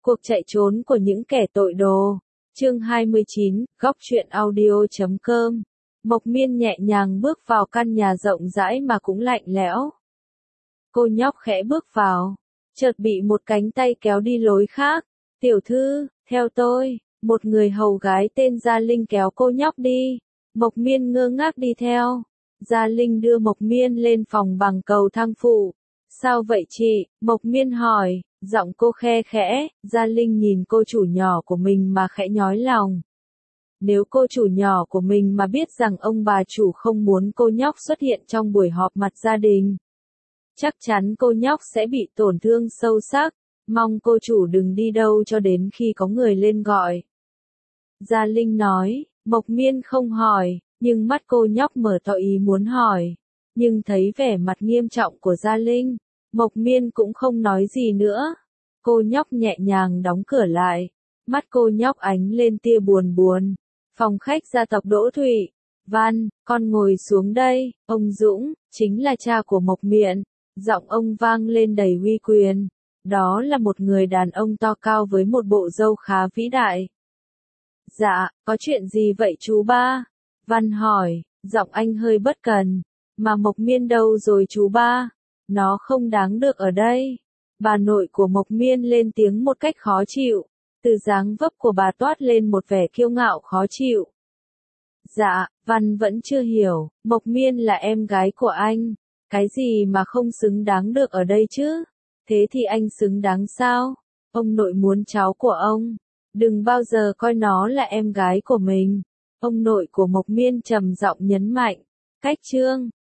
Cuộc chạy trốn của những kẻ tội đồ. Chương 29, góc truyện audio.com. Mộc Miên nhẹ nhàng bước vào căn nhà rộng rãi mà cũng lạnh lẽo. Cô nhóc khẽ bước vào, chợt bị một cánh tay kéo đi lối khác. Tiểu thư, theo tôi. Một người hầu gái tên Gia Linh kéo cô nhóc đi. Mộc Miên ngơ ngác đi theo. Gia Linh đưa Mộc Miên lên phòng bằng cầu thang phụ. Sao vậy chị? Mộc Miên hỏi, giọng cô khe khẽ. Gia Linh nhìn cô chủ nhỏ của mình mà khẽ nhói lòng. Nếu cô chủ nhỏ của mình mà biết rằng ông bà chủ không muốn cô nhóc xuất hiện trong buổi họp mặt gia đình, chắc chắn cô nhóc sẽ bị tổn thương sâu sắc. Mong cô chủ đừng đi đâu cho đến khi có người lên gọi. Gia Linh nói. Mộc Miên không hỏi, nhưng mắt cô nhóc mở to ý muốn hỏi. Nhưng thấy vẻ mặt nghiêm trọng của Gia Linh, Mộc Miên cũng không nói gì nữa. Cô nhóc nhẹ nhàng đóng cửa lại. Mắt cô nhóc ánh lên tia buồn buồn. Phòng khách gia tộc Đỗ Thụy. Văn, con ngồi xuống đây. Ông Dũng, chính là cha của Mộc Miện. Giọng ông vang lên đầy uy quyền. Đó là một người đàn ông to cao với một bộ râu khá vĩ đại. Dạ, có chuyện gì vậy chú ba? Văn hỏi, giọng anh hơi bất cần. Mà Mộc Miên đâu rồi chú ba? Nó không đáng được ở đây. Bà nội của Mộc Miên lên tiếng một cách khó chịu. Từ dáng vấp của bà toát lên một vẻ kiêu ngạo khó chịu. Dạ, Văn vẫn chưa hiểu, Mộc Miên là em gái của anh. Cái gì mà không xứng đáng được ở đây chứ? Thế thì anh xứng đáng sao? Ông nội muốn cháu của ông. Đừng bao giờ coi nó là em gái của mình. Ông nội của Mộc Miên trầm giọng nhấn mạnh. Cách chương